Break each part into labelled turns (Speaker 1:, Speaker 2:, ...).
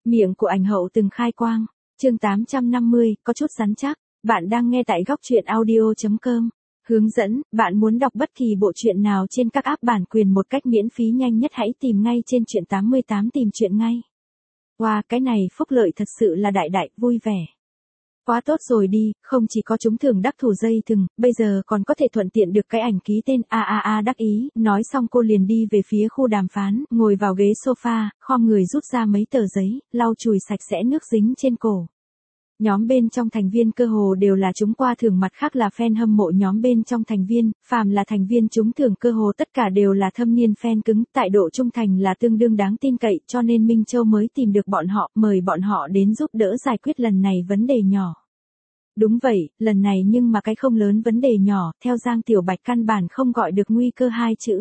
Speaker 1: Miệng của ảnh hậu từng khai quang. Chương 850, có chút rắn chắc. Bạn đang nghe tại góc truyện audio.com. Hướng dẫn, bạn muốn đọc bất kỳ bộ truyện nào trên các app bản quyền một cách miễn phí nhanh nhất hãy tìm ngay trên truyện 88 tìm truyện ngay. Wow, cái này phúc lợi thật sự là đại vui vẻ. Quá tốt rồi đi, không chỉ có trúng thưởng đắc thủ dây thừng, bây giờ còn có thể thuận tiện được cái ảnh ký tên đắc ý. Nói xong cô liền đi về phía khu đàm phán, ngồi vào ghế sofa, khom người rút ra mấy tờ giấy, lau chùi sạch sẽ nước dính trên cổ. Nhóm bên trong thành viên cơ hồ đều là trúng qua thưởng, mặt khác là fan hâm mộ nhóm bên trong thành viên, phàm là thành viên trúng thưởng cơ hồ tất cả đều là thâm niên fan cứng, tại độ trung thành là tương đương đáng tin cậy, cho nên Minh Châu mới tìm được bọn họ, mời bọn họ đến giúp đỡ giải quyết lần này vấn đề nhỏ. Đúng vậy, lần này nhưng mà cái không lớn vấn đề nhỏ, theo Giang Tiểu Bạch căn bản không gọi được nguy cơ hai chữ.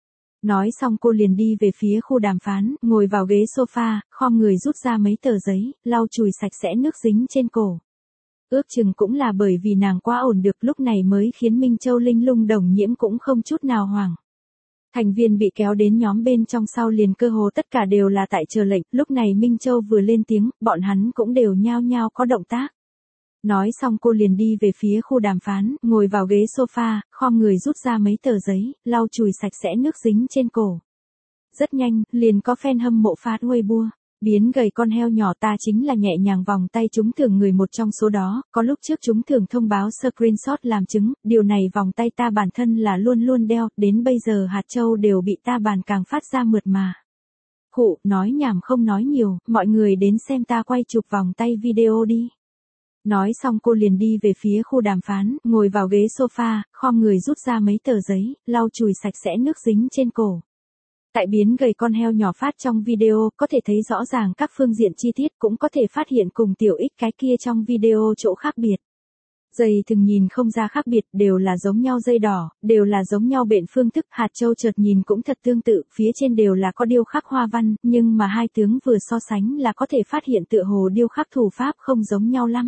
Speaker 1: Nói xong cô liền đi về phía khu đàm phán, ngồi vào ghế sofa, khom người rút ra mấy tờ giấy, lau chùi sạch sẽ nước dính trên cổ. Ước chừng cũng là bởi vì nàng quá ổn được lúc này mới khiến Minh Châu linh lung đồng nhiễm cũng không chút nào hoảng. Thành viên bị kéo đến nhóm bên trong sau liền cơ hồ tất cả đều là tại chờ lệnh, lúc này Minh Châu vừa lên tiếng, bọn hắn cũng đều nhao nhao có động tác. Nói xong cô liền đi về phía khu đàm phán, ngồi vào ghế sofa, khom người rút ra mấy tờ giấy, lau chùi sạch sẽ nước dính trên cổ. Rất nhanh, liền có fan hâm mộ phát Weibo. Biến gầy con heo nhỏ ta chính là nhẹ nhàng vòng tay trúng thưởng người một trong số đó, có lúc trước trúng thưởng thông báo screenshot làm chứng, điều này vòng tay ta bản thân là luôn luôn đeo, đến bây giờ hạt châu đều bị ta bàn càng phát ra mượt mà. Khụ, nói nhảm không nói nhiều, mọi người đến xem ta quay chụp vòng tay video đi. Nói xong cô liền đi về phía khu đàm phán, ngồi vào ghế sofa, khom người rút ra mấy tờ giấy, lau chùi sạch sẽ nước dính trên cổ. Tại biến gầy con heo nhỏ phát trong video, có thể thấy rõ ràng các phương diện chi tiết, cũng có thể phát hiện cùng Tiểu Ích cái kia trong video chỗ khác biệt. Dây thừng nhìn không ra khác biệt, đều là giống nhau dây đỏ, đều là giống nhau bện phương thức, hạt châu chợt nhìn cũng thật tương tự, phía trên đều là có điêu khắc hoa văn, nhưng mà hai tướng vừa so sánh là có thể phát hiện tựa hồ điêu khắc thủ pháp không giống nhau lắm.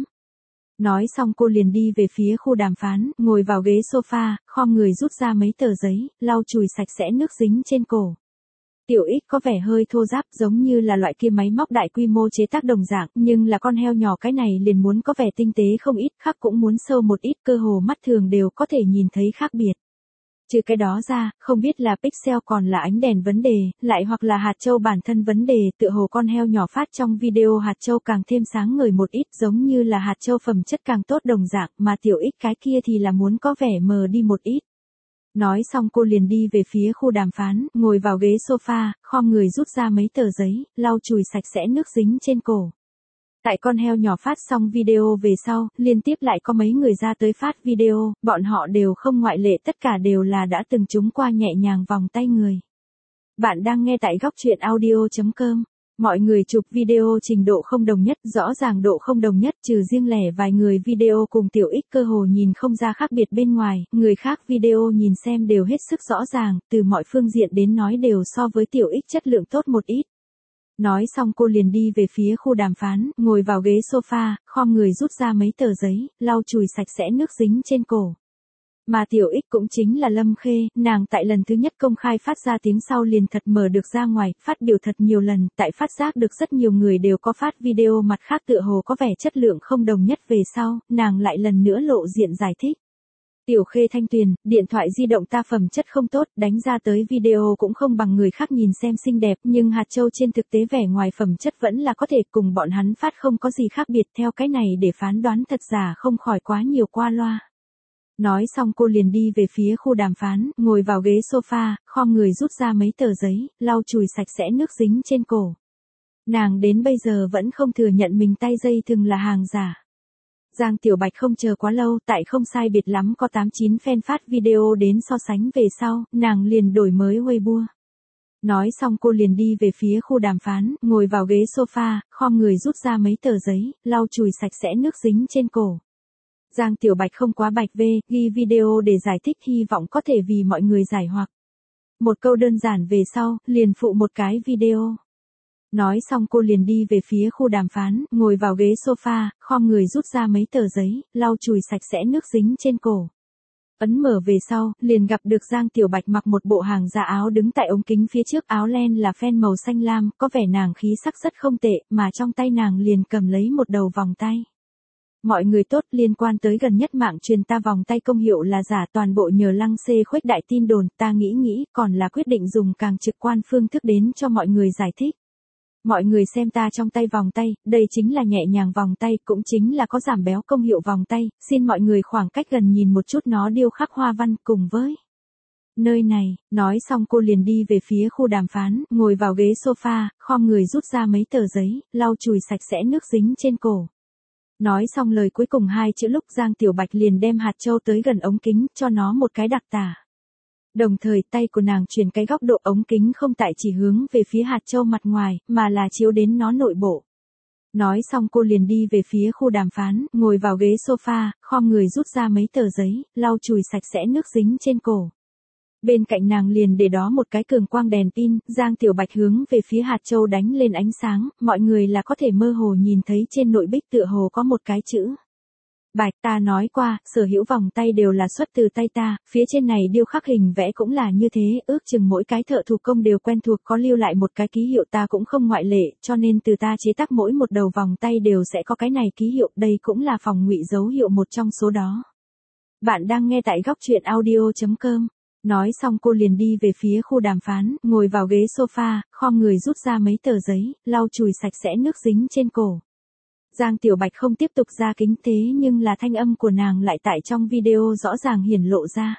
Speaker 1: Nói xong cô liền đi về phía khu đàm phán, ngồi vào ghế sofa, khom người rút ra mấy tờ giấy, lau chùi sạch sẽ nước dính trên cổ. Tiểu Ích có vẻ hơi thô ráp, giống như là loại kia máy móc đại quy mô chế tác đồng dạng, nhưng là con heo nhỏ cái này liền muốn có vẻ tinh tế không ít, khác cũng muốn sâu một ít, cơ hồ mắt thường đều có thể nhìn thấy khác biệt. Trừ cái đó ra, không biết là pixel còn là ánh đèn vấn đề, lại hoặc là hạt châu bản thân vấn đề, tựa hồ con heo nhỏ phát trong video hạt châu càng thêm sáng ngời một ít, giống như là hạt châu phẩm chất càng tốt đồng dạng, mà Tiểu Ích cái kia thì là muốn có vẻ mờ đi một ít. Nói xong cô liền đi về phía khu đàm phán, ngồi vào ghế sofa, khom người rút ra mấy tờ giấy, lau chùi sạch sẽ nước dính trên cổ. Tại con heo nhỏ phát xong video về sau, liên tiếp lại có mấy người ra tới phát video, bọn họ đều không ngoại lệ, tất cả đều là đã từng trúng qua nhẹ nhàng vòng tay người. Bạn đang nghe tại góc truyện audio.com. Mọi người chụp video trình độ không đồng nhất, rõ ràng độ không đồng nhất, trừ riêng lẻ vài người video cùng Tiểu Ích cơ hồ nhìn không ra khác biệt bên ngoài, người khác video nhìn xem đều hết sức rõ ràng, từ mọi phương diện đến nói đều so với Tiểu Ích chất lượng tốt một ít. Nói xong cô liền đi về phía khu đàm phán, ngồi vào ghế sofa, khom người rút ra mấy tờ giấy, lau chùi sạch sẽ nước dính trên cổ. Mà Tiểu Ích cũng chính là Lâm Khê, nàng tại lần thứ nhất công khai phát ra tiếng sau liền thật mở được ra ngoài, phát biểu thật nhiều lần, tại phát giác được rất nhiều người đều có phát video mặt khác tựa hồ có vẻ chất lượng không đồng nhất về sau, nàng lại lần nữa lộ diện giải thích. Tiểu Khê Thanh Tuyền, điện thoại di động ta phẩm chất không tốt, đánh ra tới video cũng không bằng người khác nhìn xem xinh đẹp, nhưng hạt châu trên thực tế vẻ ngoài phẩm chất vẫn là có thể cùng bọn hắn phát không có gì khác biệt, theo cái này để phán đoán thật giả không khỏi quá nhiều qua loa. Nói xong cô liền đi về phía khu đàm phán, ngồi vào ghế sofa, khom người rút ra mấy tờ giấy, lau chùi sạch sẽ nước dính trên cổ. Nàng đến bây giờ vẫn không thừa nhận mình tay dây thừng là hàng giả. Giang Tiểu Bạch không chờ quá lâu, tại không sai biệt lắm có 8-9 fan phát video đến so sánh về sau, nàng liền đổi mới Weibo. Nói xong cô liền đi về phía khu đàm phán, ngồi vào ghế sofa, khom người rút ra mấy tờ giấy, lau chùi sạch sẽ nước dính trên cổ. Giang Tiểu Bạch không quá bạch vê, ghi video để giải thích, hy vọng có thể vì mọi người giải hoặc. Một câu đơn giản về sau, liền phụ một cái video. Nói xong cô liền đi về phía khu đàm phán, ngồi vào ghế sofa, khom người rút ra mấy tờ giấy, lau chùi sạch sẽ nước dính trên cổ. Ấn mở về sau, liền gặp được Giang Tiểu Bạch mặc một bộ hàng dạ áo đứng tại ống kính phía trước, áo len là phen màu xanh lam, có vẻ nàng khí sắc rất không tệ, mà trong tay nàng liền cầm lấy một đầu vòng tay. Mọi người tốt, liên quan tới gần nhất mạng truyền ta vòng tay công hiệu là giả, toàn bộ nhờ Lăng Xê khuếch đại tin đồn, ta nghĩ còn là quyết định dùng càng trực quan phương thức đến cho mọi người giải thích. Mọi người xem ta trong tay vòng tay, đây chính là nhẹ nhàng vòng tay, cũng chính là có giảm béo công hiệu vòng tay, xin mọi người khoảng cách gần nhìn một chút nó điêu khắc hoa văn cùng với nơi này. Nói xong cô liền đi về phía khu đàm phán, ngồi vào ghế sofa, khom người rút ra mấy tờ giấy, lau chùi sạch sẽ nước dính trên cổ. Nói xong lời cuối cùng hai chữ lúc Giang Tiểu Bạch liền đem hạt châu tới gần ống kính, cho nó một cái đặc tả. Đồng thời tay của nàng chuyển cái góc độ ống kính không tại chỉ hướng về phía hạt châu mặt ngoài, mà là chiếu đến nó nội bộ. Nói xong cô liền đi về phía khu đàm phán, ngồi vào ghế sofa, khom người rút ra mấy tờ giấy, lau chùi sạch sẽ nước dính trên cổ. Bên cạnh nàng liền để đó một cái cường quang đèn pin, Giang Tiểu Bạch hướng về phía hạt châu đánh lên ánh sáng, mọi người là có thể mơ hồ nhìn thấy trên nội bích tựa hồ có một cái chữ. Bạch, ta nói qua, sở hữu vòng tay đều là xuất từ tay ta, phía trên này điêu khắc hình vẽ cũng là như thế, ước chừng mỗi cái thợ thủ công đều quen thuộc có lưu lại một cái ký hiệu, ta cũng không ngoại lệ, cho nên từ ta chế tác mỗi một đầu vòng tay đều sẽ có cái này ký hiệu, đây cũng là phòng ngụy dấu hiệu một trong số đó. Bạn đang nghe tại góc truyện audio.com. Nói xong cô liền đi về phía khu đàm phán, ngồi vào ghế sofa, khom người rút ra mấy tờ giấy, lau chùi sạch sẽ nước dính trên cổ. Giang Tiểu Bạch không tiếp tục ra kính thế nhưng là thanh âm của nàng lại tại trong video rõ ràng hiển lộ ra.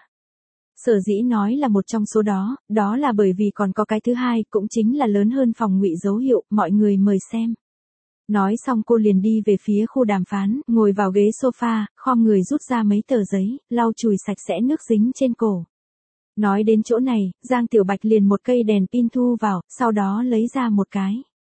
Speaker 1: Sở dĩ nói là một trong số đó, đó là bởi vì còn có cái thứ hai, cũng chính là lớn hơn phòng ngụy dấu hiệu, mọi người mời xem. Nói xong cô liền đi về phía khu đàm phán, ngồi vào ghế sofa, khom người rút ra mấy tờ giấy, lau chùi sạch sẽ nước dính trên cổ. Nói đến chỗ này, Giang Tiểu Bạch liền một cây đèn pin thu vào, sau đó lấy ra một cái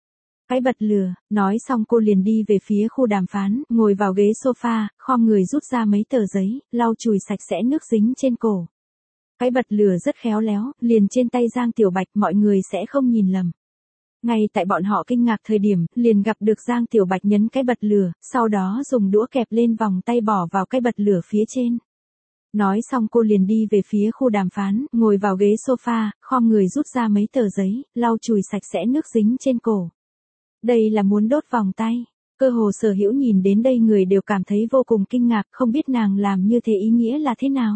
Speaker 1: bật lửa. Nói xong cô liền đi về phía khu đàm phán, ngồi vào ghế sofa, khom người rút ra mấy tờ giấy, lau chùi sạch sẽ nước dính trên cổ. Cái bật lửa rất khéo léo, liền trên tay Giang Tiểu Bạch, mọi người sẽ không nhìn lầm. Ngay tại bọn họ kinh ngạc thời điểm, liền gặp được Giang Tiểu Bạch nhấn cái bật lửa, sau đó dùng đũa kẹp lên vòng tay bỏ vào cái bật lửa phía trên. Nói xong cô liền đi về phía khu đàm phán, ngồi vào ghế sofa, khom người rút ra mấy tờ giấy, lau chùi sạch sẽ nước dính trên cổ. Đây là muốn đốt vòng tay. Cơ hồ sở hữu nhìn đến đây người đều cảm thấy vô cùng kinh ngạc, không biết nàng làm như thế ý nghĩa là thế nào.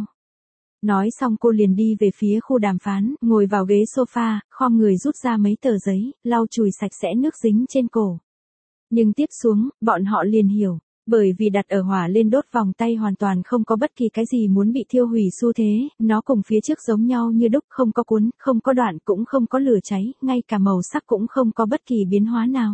Speaker 1: Nói xong cô liền đi về phía khu đàm phán, ngồi vào ghế sofa, khom người rút ra mấy tờ giấy, lau chùi sạch sẽ nước dính trên cổ. Nhưng tiếp xuống, bọn họ liền hiểu. Bởi vì đặt ở hỏa lên đốt vòng tay hoàn toàn không có bất kỳ cái gì muốn bị thiêu hủy xu thế, nó cùng phía trước giống nhau như đúc, không có cuốn, không có đoạn, cũng không có lửa cháy, ngay cả màu sắc cũng không có bất kỳ biến hóa nào.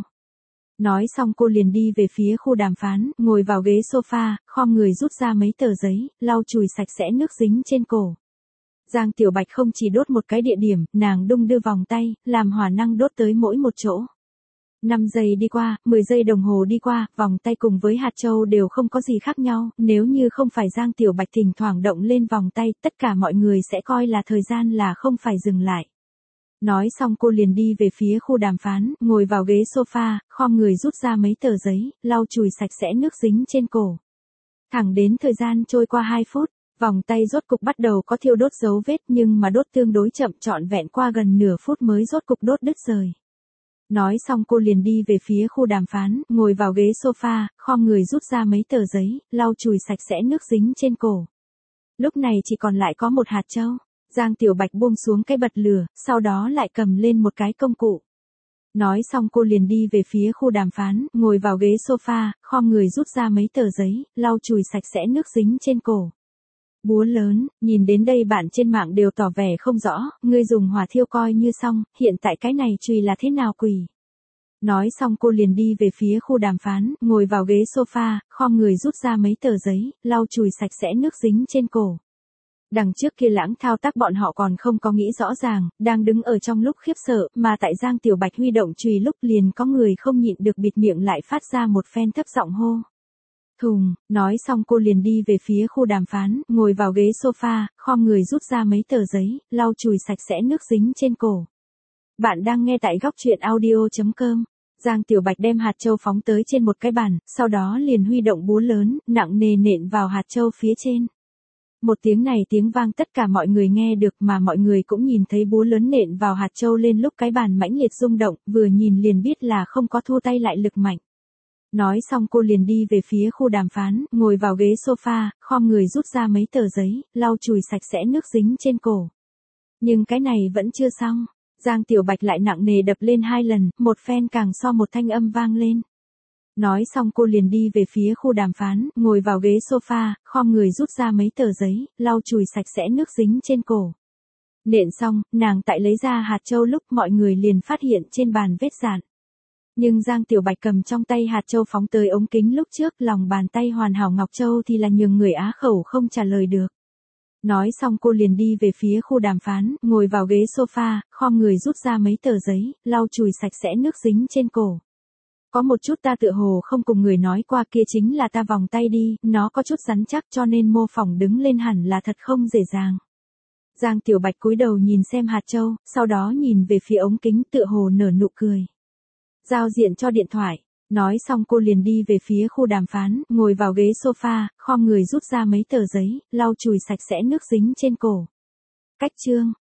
Speaker 1: Nói xong cô liền đi về phía khu đàm phán, ngồi vào ghế sofa, khom người rút ra mấy tờ giấy, lau chùi sạch sẽ nước dính trên cổ. Giang Tiểu Bạch không chỉ đốt một cái địa điểm, nàng đung đưa vòng tay, làm hỏa năng đốt tới mỗi một chỗ. 5 giây đi qua, 10 giây đồng hồ đi qua, vòng tay cùng với hạt châu đều không có gì khác nhau, nếu như không phải Giang Tiểu Bạch thỉnh thoảng động lên vòng tay, tất cả mọi người sẽ coi là thời gian là không phải dừng lại. Nói xong cô liền đi về phía khu đàm phán, ngồi vào ghế sofa, khom người rút ra mấy tờ giấy, lau chùi sạch sẽ nước dính trên cổ. Thẳng đến thời gian trôi qua 2 phút, vòng tay rốt cục bắt đầu có thiêu đốt dấu vết nhưng mà đốt tương đối chậm, trọn vẹn qua gần nửa phút mới rốt cục đốt đứt rời. Nói xong cô liền đi về phía khu đàm phán, ngồi vào ghế sofa, khom người rút ra mấy tờ giấy, lau chùi sạch sẽ nước dính trên cổ. Lúc này chỉ còn lại có một hạt châu. Giang Tiểu Bạch buông xuống cái bật lửa, sau đó lại cầm lên một cái công cụ. Nói xong cô liền đi về phía khu đàm phán, ngồi vào ghế sofa, khom người rút ra mấy tờ giấy, lau chùi sạch sẽ nước dính trên cổ. Búa lớn, nhìn đến đây bạn trên mạng đều tỏ vẻ không rõ, ngươi dùng hỏa thiêu coi như xong, hiện tại cái này chùy là thế nào quỷ. Nói xong cô liền đi về phía khu đàm phán, ngồi vào ghế sofa, khom người rút ra mấy tờ giấy, lau chùi sạch sẽ nước dính trên cổ. Đằng trước kia lãng thao tác bọn họ còn không có nghĩ rõ ràng, đang đứng ở trong lúc khiếp sợ, mà tại Giang Tiểu Bạch huy động chùy lúc liền có người không nhịn được bịt miệng lại phát ra một phen thấp giọng hô. Thùng, nói xong cô liền đi về phía khu đàm phán, ngồi vào ghế sofa, khom người rút ra mấy tờ giấy, lau chùi sạch sẽ nước dính trên cổ. Bạn đang nghe tại góc truyện audio.com. Giang Tiểu Bạch đem hạt châu phóng tới trên một cái bàn, sau đó liền huy động búa lớn, nặng nề nện vào hạt châu phía trên. Một tiếng này tiếng vang tất cả mọi người nghe được mà mọi người cũng nhìn thấy búa lớn nện vào hạt châu lên lúc cái bàn mãnh liệt rung động, vừa nhìn liền biết là không có thua tay lại lực mạnh. Nói xong cô liền đi về phía khu đàm phán, ngồi vào ghế sofa, khom người rút ra mấy tờ giấy, lau chùi sạch sẽ nước dính trên cổ. Nhưng cái này vẫn chưa xong. Giang Tiểu Bạch lại nặng nề đập lên 2 lần, một phen càng so một thanh âm vang lên. Nói xong cô liền đi về phía khu đàm phán, ngồi vào ghế sofa, khom người rút ra mấy tờ giấy, lau chùi sạch sẽ nước dính trên cổ. Nện xong, nàng tại lấy ra hạt châu lúc mọi người liền phát hiện trên bàn vết dạn. Nhưng Giang Tiểu Bạch cầm trong tay hạt châu phóng tới ống kính lúc trước, lòng bàn tay hoàn hảo ngọc châu thì là nhường người á khẩu không trả lời được. Nói xong cô liền đi về phía khu đàm phán, ngồi vào ghế sofa, khom người rút ra mấy tờ giấy, lau chùi sạch sẽ nước dính trên cổ. Có một chút ta tựa hồ không cùng người nói qua, kia chính là ta vòng tay đi, nó có chút rắn chắc cho nên mô phỏng đứng lên hẳn là thật không dễ dàng. Giang Tiểu Bạch cúi đầu nhìn xem hạt châu, sau đó nhìn về phía ống kính tựa hồ nở nụ cười. Giao diện cho điện thoại. Nói xong cô liền đi về phía khu đàm phán, ngồi vào ghế sofa, khom người rút ra mấy tờ giấy, lau chùi sạch sẽ nước dính trên cổ. Cách chương.